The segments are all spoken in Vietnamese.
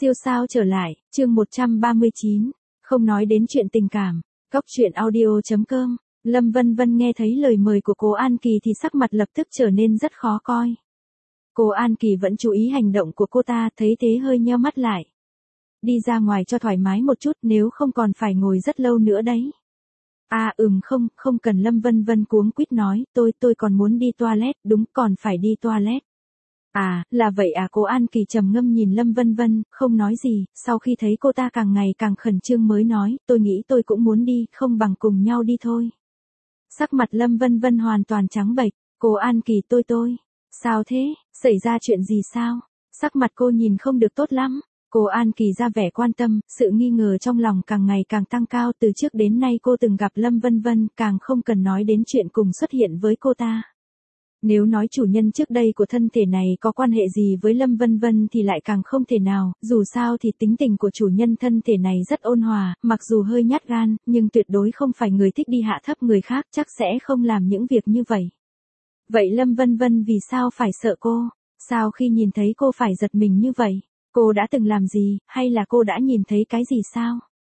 Siêu sao trở lại, chương 139. Không nói đến chuyện tình cảm. Góc truyện audio.com. Lâm Vân Vân nghe thấy lời mời của cô An Kỳ thì sắc mặt lập tức trở nên rất khó coi. Cô An Kỳ vẫn chú ý hành động của cô ta, thấy thế hơi nheo mắt lại. Đi ra ngoài cho thoải mái một chút, nếu không còn phải ngồi rất lâu nữa đấy. Không cần. Lâm Vân Vân cuống quýt nói, tôi còn muốn đi toilet, đúng, còn phải đi toilet. Là vậy à? Cô An Kỳ trầm ngâm nhìn Lâm Vân Vân, không nói gì, sau khi thấy cô ta càng ngày càng khẩn trương mới nói, tôi nghĩ tôi cũng muốn đi, không bằng cùng nhau đi thôi. Sắc mặt Lâm Vân Vân hoàn toàn trắng bệch, cô An Kỳ tôi. Sao thế, xảy ra chuyện gì sao? Sắc mặt cô nhìn không được tốt lắm. Cô An Kỳ ra vẻ quan tâm, sự nghi ngờ trong lòng càng ngày càng tăng cao, từ trước đến nay cô từng gặp Lâm Vân Vân, càng không cần nói đến chuyện cùng xuất hiện với cô ta. Nếu nói chủ nhân trước đây của thân thể này có quan hệ gì với Lâm Vân Vân thì lại càng không thể nào, dù sao thì tính tình của chủ nhân thân thể này rất ôn hòa, mặc dù hơi nhát gan, nhưng tuyệt đối không phải người thích đi hạ thấp người khác, chắc sẽ không làm những việc như vậy. Vậy Lâm Vân Vân vì sao phải sợ cô? Sao khi nhìn thấy cô phải giật mình như vậy? Cô đã từng làm gì, hay là cô đã nhìn thấy cái gì sao?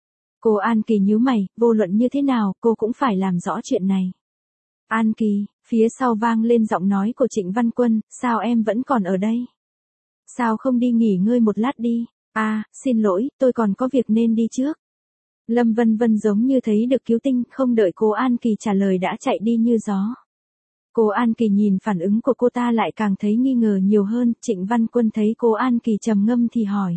Cô An Kỳ nhíu mày, vô luận như thế nào, cô cũng phải làm rõ chuyện này. An Kỳ, phía sau vang lên giọng nói của Trịnh Văn Quân, sao em vẫn còn ở đây? Sao không đi nghỉ ngơi một lát đi? Xin lỗi, tôi còn có việc nên đi trước. Lâm Vân Vân giống như thấy được cứu tinh, không đợi cô An Kỳ trả lời đã chạy đi như gió. Cô An Kỳ nhìn phản ứng của cô ta lại càng thấy nghi ngờ nhiều hơn, Trịnh Văn Quân thấy cô An Kỳ trầm ngâm thì hỏi.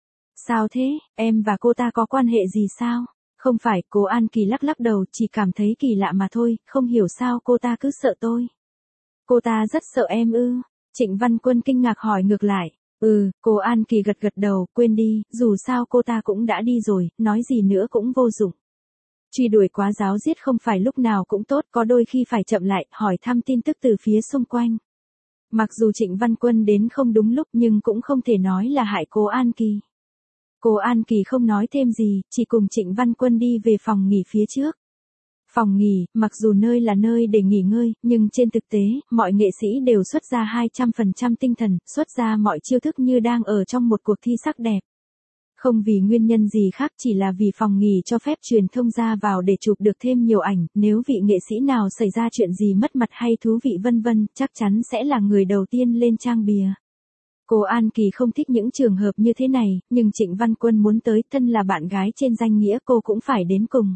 Sao thế, em và cô ta có quan hệ gì sao? Không phải, cô An Kỳ lắc đầu, chỉ cảm thấy kỳ lạ mà thôi, không hiểu sao cô ta cứ sợ tôi. Cô ta rất sợ em ư? Trịnh Văn Quân kinh ngạc hỏi ngược lại. Cô An Kỳ gật đầu, quên đi, dù sao cô ta cũng đã đi rồi, nói gì nữa cũng vô dụng. Truy đuổi quá ráo riết không phải lúc nào cũng tốt, có đôi khi phải chậm lại, hỏi thăm tin tức từ phía xung quanh. Mặc dù Trịnh Văn Quân đến không đúng lúc nhưng cũng không thể nói là hại cô An Kỳ. Cô An Kỳ không nói thêm gì, chỉ cùng Trịnh Văn Quân đi về phòng nghỉ phía trước. Phòng nghỉ, mặc dù nơi là nơi để nghỉ ngơi, nhưng trên thực tế, mọi nghệ sĩ đều xuất ra 200% tinh thần, xuất ra mọi chiêu thức như đang ở trong một cuộc thi sắc đẹp. Không vì nguyên nhân gì khác, chỉ là vì phòng nghỉ cho phép truyền thông ra vào để chụp được thêm nhiều ảnh, nếu vị nghệ sĩ nào xảy ra chuyện gì mất mặt hay thú vị vân vân, chắc chắn sẽ là người đầu tiên lên trang bìa. Cô An Kỳ không thích những trường hợp như thế này, nhưng Trịnh Văn Quân muốn tới, thân là bạn gái trên danh nghĩa cô cũng phải đến cùng.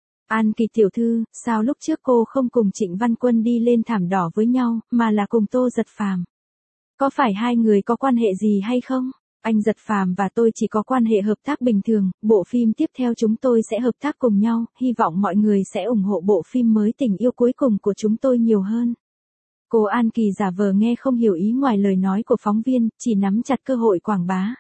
An Kỳ tiểu thư, sao lúc trước cô không cùng Trịnh Văn Quân đi lên thảm đỏ với nhau, mà là cùng Tô Giật Phàm? Có phải hai người có quan hệ gì hay không? Anh Giật Phàm và tôi chỉ có quan hệ hợp tác bình thường, bộ phim tiếp theo chúng tôi sẽ hợp tác cùng nhau, hy vọng mọi người sẽ ủng hộ bộ phim mới Tình yêu cuối cùng của chúng tôi nhiều hơn. Cô An Kỳ giả vờ nghe không hiểu ý ngoài lời nói của phóng viên, chỉ nắm chặt cơ hội quảng bá.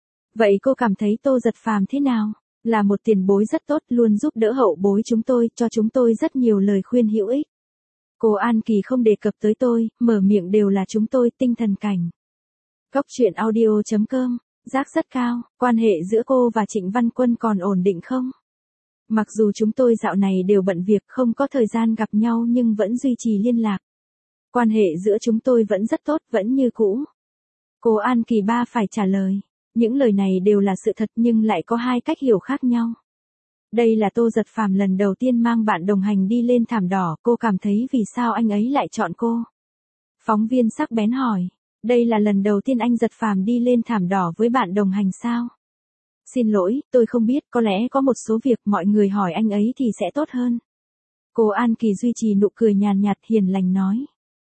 Vậy cô cảm thấy Tô Giật Phàm thế nào? Là một tiền bối rất tốt, luôn giúp đỡ hậu bối chúng tôi, cho chúng tôi rất nhiều lời khuyên hữu ích. Cô An Kỳ không đề cập tới tôi, mở miệng đều là chúng tôi, tinh thần cảnh. Góc truyện audio.com, giác rất cao, quan hệ giữa cô và Trịnh Văn Quân còn ổn định không? Mặc dù chúng tôi dạo này đều bận việc không có thời gian gặp nhau nhưng vẫn duy trì liên lạc. Quan hệ giữa chúng tôi vẫn rất tốt, vẫn như cũ. Cô An Kỳ phải trả lời. Những lời này đều là sự thật nhưng lại có hai cách hiểu khác nhau. Đây là Tô Giật Phàm lần đầu tiên mang bạn đồng hành đi lên thảm đỏ, cô cảm thấy vì sao anh ấy lại chọn cô? Phóng viên sắc bén hỏi. Đây là lần đầu tiên anh Giật Phàm đi lên thảm đỏ với bạn đồng hành sao? Xin lỗi, tôi không biết, có lẽ có một số việc mọi người hỏi anh ấy thì sẽ tốt hơn. Cô An Kỳ duy trì nụ cười nhàn nhạt hiền lành nói.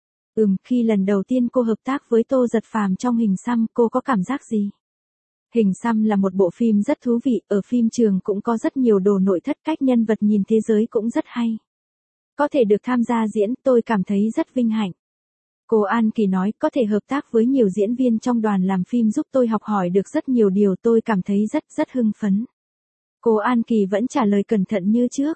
Khi lần đầu tiên cô hợp tác với Tô Giật Phàm trong Hình Xăm, cô có cảm giác gì? Hình Xăm là một bộ phim rất thú vị, ở phim trường cũng có rất nhiều đồ nội thất, cách nhân vật nhìn thế giới cũng rất hay. Có thể được tham gia diễn, tôi cảm thấy rất vinh hạnh. Cô An Kỳ nói, có thể hợp tác với nhiều diễn viên trong đoàn làm phim giúp tôi học hỏi được rất nhiều điều, tôi cảm thấy rất hưng phấn. Cô An Kỳ vẫn trả lời cẩn thận như trước.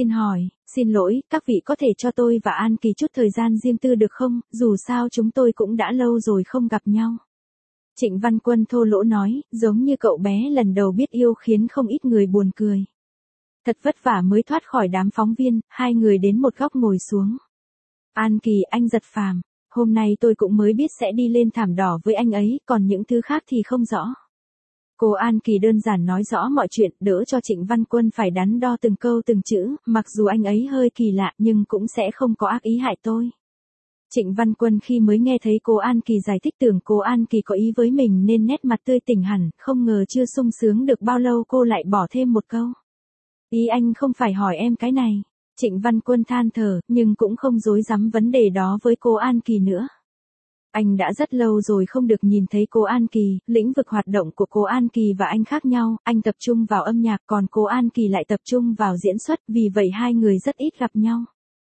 Xin lỗi, các vị có thể cho tôi và An Kỳ chút thời gian riêng tư được không, dù sao chúng tôi cũng đã lâu rồi không gặp nhau. Trịnh Văn Quân thô lỗ nói, giống như cậu bé lần đầu biết yêu khiến không ít người buồn cười. Thật vất vả mới thoát khỏi đám phóng viên, hai người đến một góc ngồi xuống. An Kỳ, anh Giật Phàm, hôm nay tôi cũng mới biết sẽ đi lên thảm đỏ với anh ấy, còn những thứ khác thì không rõ. Cô An Kỳ đơn giản nói rõ mọi chuyện, đỡ cho Trịnh Văn Quân phải đắn đo từng câu từng chữ, mặc dù anh ấy hơi kỳ lạ nhưng cũng sẽ không có ác ý hại tôi. Trịnh Văn Quân khi mới nghe thấy cô An Kỳ giải thích tưởng cô An Kỳ có ý với mình nên nét mặt tươi tỉnh hẳn, không ngờ chưa sung sướng được bao lâu cô lại bỏ thêm một câu. Ý anh không phải hỏi em cái này. Trịnh Văn Quân than thở, nhưng cũng không dối dám vấn đề đó với cô An Kỳ nữa. Anh đã rất lâu rồi không được nhìn thấy cô An Kỳ, lĩnh vực hoạt động của cô An Kỳ và anh khác nhau, anh tập trung vào âm nhạc còn cô An Kỳ lại tập trung vào diễn xuất, vì vậy hai người rất ít gặp nhau.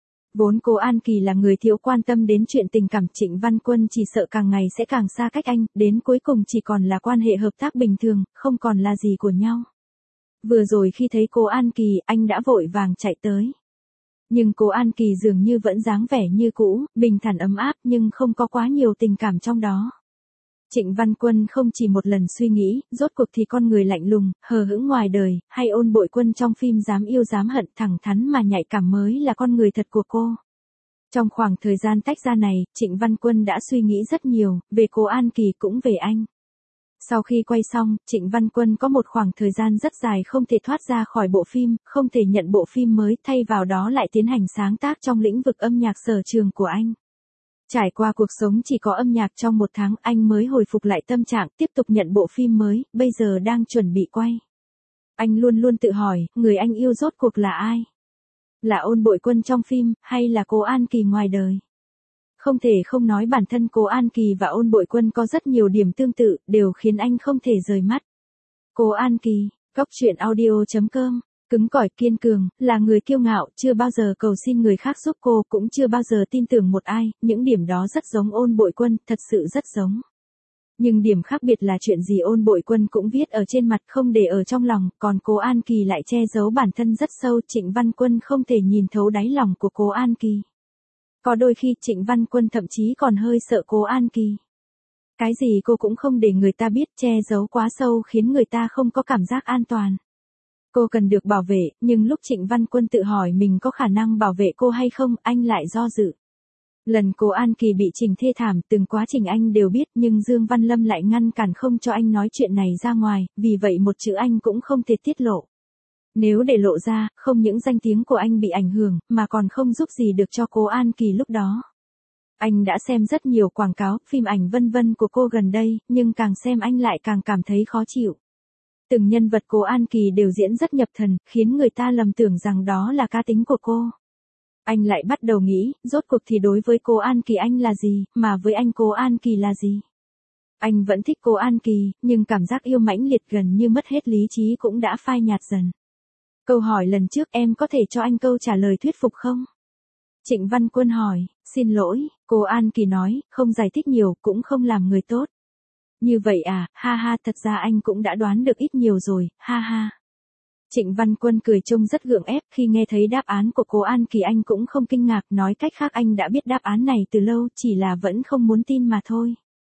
Vốn cô An Kỳ là người thiếu quan tâm đến chuyện tình cảm, Trịnh Văn Quân chỉ sợ càng ngày sẽ càng xa cách anh, đến cuối cùng chỉ còn là quan hệ hợp tác bình thường, không còn là gì của nhau. Vừa rồi khi thấy cô An Kỳ, anh đã vội vàng chạy tới. Nhưng cô An Kỳ dường như vẫn dáng vẻ như cũ, bình thản ấm áp nhưng không có quá nhiều tình cảm trong đó. Trịnh Văn Quân không chỉ một lần suy nghĩ, rốt cuộc thì con người lạnh lùng, hờ hững ngoài đời, hay Ôn Bội Quân trong phim dám yêu dám hận thẳng thắn mà nhạy cảm mới là con người thật của cô. Trong khoảng thời gian tách ra này, Trịnh Văn Quân đã suy nghĩ rất nhiều, về cô An Kỳ cũng về anh. Sau khi quay xong, Trịnh Văn Quân có một khoảng thời gian rất dài không thể thoát ra khỏi bộ phim, không thể nhận bộ phim mới, thay vào đó lại tiến hành sáng tác trong lĩnh vực âm nhạc sở trường của anh. Trải qua cuộc sống chỉ có âm nhạc trong 1 tháng, anh mới hồi phục lại tâm trạng, tiếp tục nhận bộ phim mới, bây giờ đang chuẩn bị quay. Anh luôn luôn tự hỏi, người anh yêu rốt cuộc là ai? Là Ôn Bội Quân trong phim, hay là cô An Kỳ ngoài đời? Không thể không nói bản thân cô An Kỳ và Ôn Bội Quân có rất nhiều điểm tương tự, đều khiến anh không thể rời mắt. Cô An Kỳ, Cóc Truyện Audio.com, cứng cỏi kiên cường, là người kiêu ngạo, chưa bao giờ cầu xin người khác giúp cô, cũng chưa bao giờ tin tưởng một ai, những điểm đó rất giống Ôn Bội Quân, thật sự rất giống. Nhưng điểm khác biệt là chuyện gì Ôn Bội Quân cũng viết ở trên mặt không để ở trong lòng, còn cô An Kỳ lại che giấu bản thân rất sâu, Trịnh Văn Quân không thể nhìn thấu đáy lòng của cô An Kỳ. Có đôi khi Trịnh Văn Quân thậm chí còn hơi sợ cô An Kỳ. Cái gì cô cũng không để người ta biết, che giấu quá sâu khiến người ta không có cảm giác an toàn. Cô cần được bảo vệ, nhưng lúc Trịnh Văn Quân tự hỏi mình có khả năng bảo vệ cô hay không, anh lại do dự. Lần cô An Kỳ bị Trình thê thảm, từng quá trình anh đều biết, nhưng Dương Văn Lâm lại ngăn cản không cho anh nói chuyện này ra ngoài, vì vậy một chữ anh cũng không thể tiết lộ. Nếu để lộ ra, không những danh tiếng của anh bị ảnh hưởng, mà còn không giúp gì được cho cô An Kỳ lúc đó. Anh đã xem rất nhiều quảng cáo, phim ảnh vân vân của cô gần đây, nhưng càng xem anh lại càng cảm thấy khó chịu. Từng nhân vật cô An Kỳ đều diễn rất nhập thần, khiến người ta lầm tưởng rằng đó là cá tính của cô. Anh lại bắt đầu nghĩ, rốt cuộc thì đối với cô An Kỳ anh là gì, mà với anh cô An Kỳ là gì? Anh vẫn thích cô An Kỳ, nhưng cảm giác yêu mãnh liệt gần như mất hết lý trí cũng đã phai nhạt dần. Câu hỏi lần trước em có thể cho anh câu trả lời thuyết phục không? Trịnh Văn Quân hỏi, xin lỗi, cô An Kỳ nói, không giải thích nhiều, cũng không làm người tốt. Như vậy à, ha ha, thật ra anh cũng đã đoán được ít nhiều rồi, ha ha. Trịnh Văn Quân cười trông rất gượng ép, khi nghe thấy đáp án của cô An Kỳ anh cũng không kinh ngạc, nói cách khác anh đã biết đáp án này từ lâu, chỉ là vẫn không muốn tin mà thôi.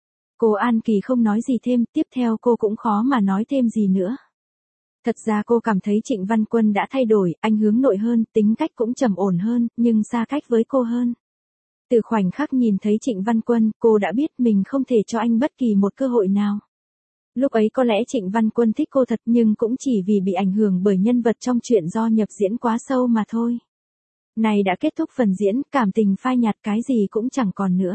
Cô An Kỳ không nói gì thêm, tiếp theo cô cũng khó mà nói thêm gì nữa. Thật ra cô cảm thấy Trịnh Văn Quân đã thay đổi, anh hướng nội hơn, tính cách cũng trầm ổn hơn, nhưng xa cách với cô hơn. Từ khoảnh khắc nhìn thấy Trịnh Văn Quân, cô đã biết mình không thể cho anh bất kỳ một cơ hội nào. Lúc ấy có lẽ Trịnh Văn Quân thích cô thật, nhưng cũng chỉ vì bị ảnh hưởng bởi nhân vật trong chuyện do nhập diễn quá sâu mà thôi. Này đã kết thúc phần diễn, cảm tình phai nhạt, cái gì cũng chẳng còn nữa.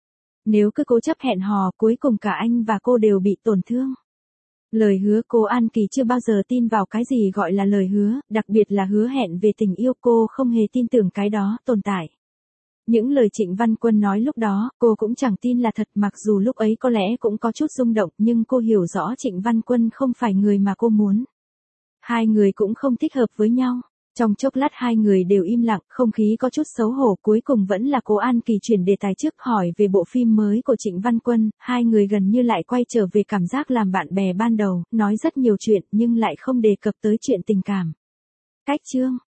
Nếu cứ cố chấp hẹn hò, cuối cùng cả anh và cô đều bị tổn thương. Lời hứa, cô An Kỳ chưa bao giờ tin vào cái gì gọi là lời hứa, đặc biệt là hứa hẹn về tình yêu, cô không hề tin tưởng cái đó tồn tại. Những lời Trịnh Văn Quân nói lúc đó, cô cũng chẳng tin là thật, mặc dù lúc ấy có lẽ cũng có chút rung động, nhưng cô hiểu rõ Trịnh Văn Quân không phải người mà cô muốn. Hai người cũng không thích hợp với nhau. Trong chốc lát hai người đều im lặng, không khí có chút xấu hổ, cuối cùng vẫn là cô An Kỳ chuyển đề tài trước, hỏi về bộ phim mới của Trịnh Văn Quân, hai người gần như lại quay trở về cảm giác làm bạn bè ban đầu, nói rất nhiều chuyện nhưng lại không đề cập tới chuyện tình cảm. Cách chương